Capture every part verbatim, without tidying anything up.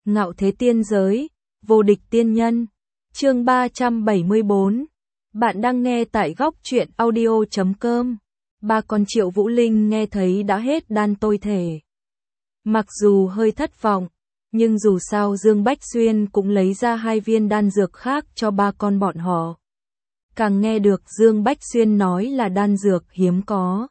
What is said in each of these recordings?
Ngạo thế tiên giới, vô địch tiên nhân. Chương ba trăm bảy mươi bốn. Bạn đang nghe tại góc truyện audio chấm com. Ba con Triệu Vũ Linh nghe thấy đã hết đan tôi thể. Mặc dù hơi thất vọng, nhưng dù sao Dương Bách Xuyên cũng lấy ra hai viên đan dược khác cho ba con bọn họ. Càng nghe được Dương Bách Xuyên nói là đan dược hiếm có.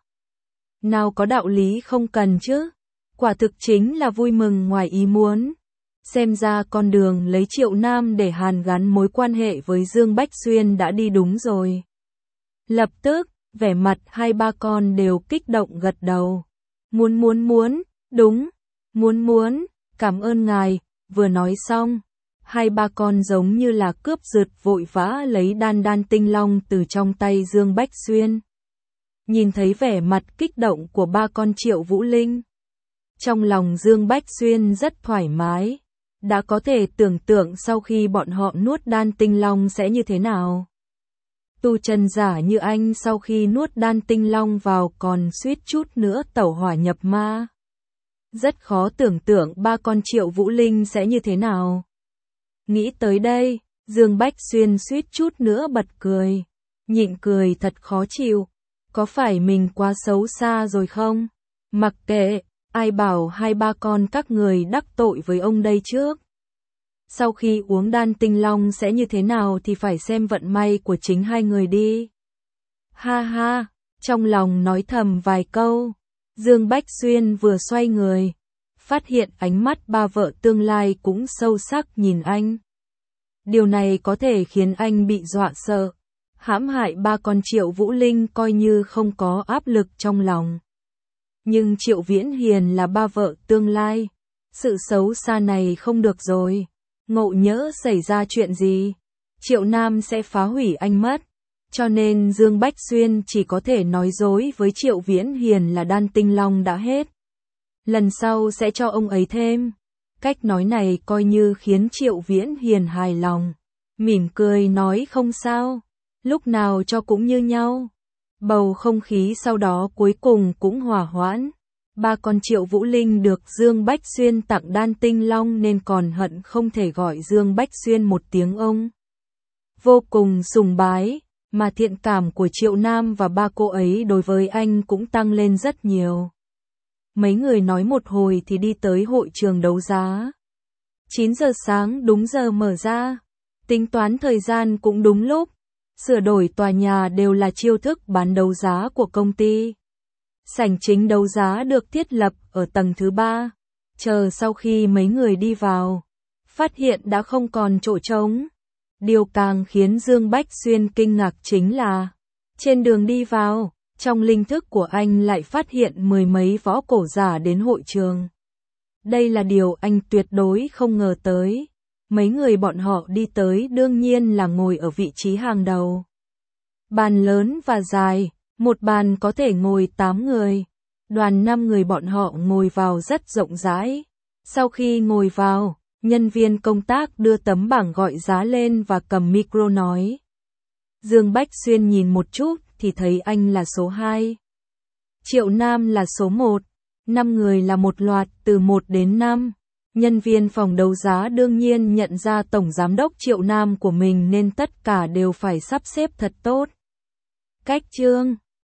Nào có đạo lý không cần chứ. Quả thực chính là vui mừng ngoài ý muốn. Xem ra con đường lấy Triệu Nam để hàn gắn mối quan hệ với Dương Bách Xuyên đã đi đúng rồi. Lập tức, vẻ mặt hai ba con đều kích động gật đầu. Muốn muốn muốn, đúng, muốn muốn, cảm ơn ngài. Vừa nói xong, hai ba con giống như là cướp giật vội vã lấy đan đan tinh long từ trong tay Dương Bách Xuyên. Nhìn thấy vẻ mặt kích động của ba con Triệu Vũ Linh, trong lòng Dương Bách Xuyên rất thoải mái, đã có thể tưởng tượng sau khi bọn họ nuốt đan tinh long sẽ như thế nào. Tu chân giả như anh sau khi nuốt đan tinh long vào còn suýt chút nữa tẩu hỏa nhập ma. Rất khó tưởng tượng ba con Triệu Vũ Linh sẽ như thế nào. Nghĩ tới đây, Dương Bách Xuyên suýt chút nữa bật cười. Nhịn cười thật khó chịu. Có phải mình quá xấu xa rồi không? Mặc kệ, ai bảo hai ba con các người đắc tội với ông đây trước. Sau khi uống đan tinh long sẽ như thế nào thì phải xem vận may của chính hai người đi. Ha ha, trong lòng nói thầm vài câu, Dương Bách Xuyên vừa xoay người, phát hiện ánh mắt ba vợ tương lai cũng sâu sắc nhìn anh. Điều này có thể khiến anh bị dọa sợ. Hãm hại ba con Triệu Vũ Linh coi như không có áp lực trong lòng. Nhưng Triệu Viễn Hiền là ba vợ tương lai. Sự xấu xa này không được rồi. Ngộ nhỡ xảy ra chuyện gì, Triệu Nam sẽ phá hủy anh mất. Cho nên Dương Bách Xuyên chỉ có thể nói dối với Triệu Viễn Hiền là đan tinh long đã hết. Lần sau sẽ cho ông ấy thêm. Cách nói này coi như khiến Triệu Viễn Hiền hài lòng. Mỉm cười nói không sao. Lúc nào cho cũng như nhau. Bầu không khí sau đó cuối cùng cũng hòa hoãn. Ba con Triệu Vũ Linh được Dương Bách Xuyên tặng đan tinh long nên còn hận không thể gọi Dương Bách Xuyên một tiếng ông. Vô cùng sùng bái, mà thiện cảm của Triệu Nam và ba cô ấy đối với anh cũng tăng lên rất nhiều. Mấy người nói một hồi thì đi tới hội trường đấu giá. chín giờ sáng đúng giờ mở ra. Tính toán thời gian cũng đúng lúc. Sửa đổi tòa nhà đều là chiêu thức bán đấu giá của công ty. Sảnh chính đấu giá được thiết lập ở tầng thứ ba. Chờ sau khi mấy người đi vào, phát hiện đã không còn chỗ trống. Điều càng khiến Dương Bách Xuyên kinh ngạc chính là, trên đường đi vào, trong linh thức của anh lại phát hiện mười mấy võ cổ giả đến hội trường. Đây là điều anh tuyệt đối không ngờ tới. Mấy người bọn họ đi tới đương nhiên là ngồi ở vị trí hàng đầu. Bàn lớn và dài, một bàn có thể ngồi tám người. Đoàn năm người bọn họ ngồi vào rất rộng rãi. Sau khi ngồi vào, nhân viên công tác đưa tấm bảng gọi giá lên và cầm micro nói. Dương Bách Xuyên nhìn một chút thì thấy anh là số hai. Triệu Nam là số một. Năm người là một loạt từ một đến năm. Nhân viên phòng đấu giá đương nhiên nhận ra tổng giám đốc Triệu Nam của mình nên tất cả đều phải sắp xếp thật tốt. Cách chương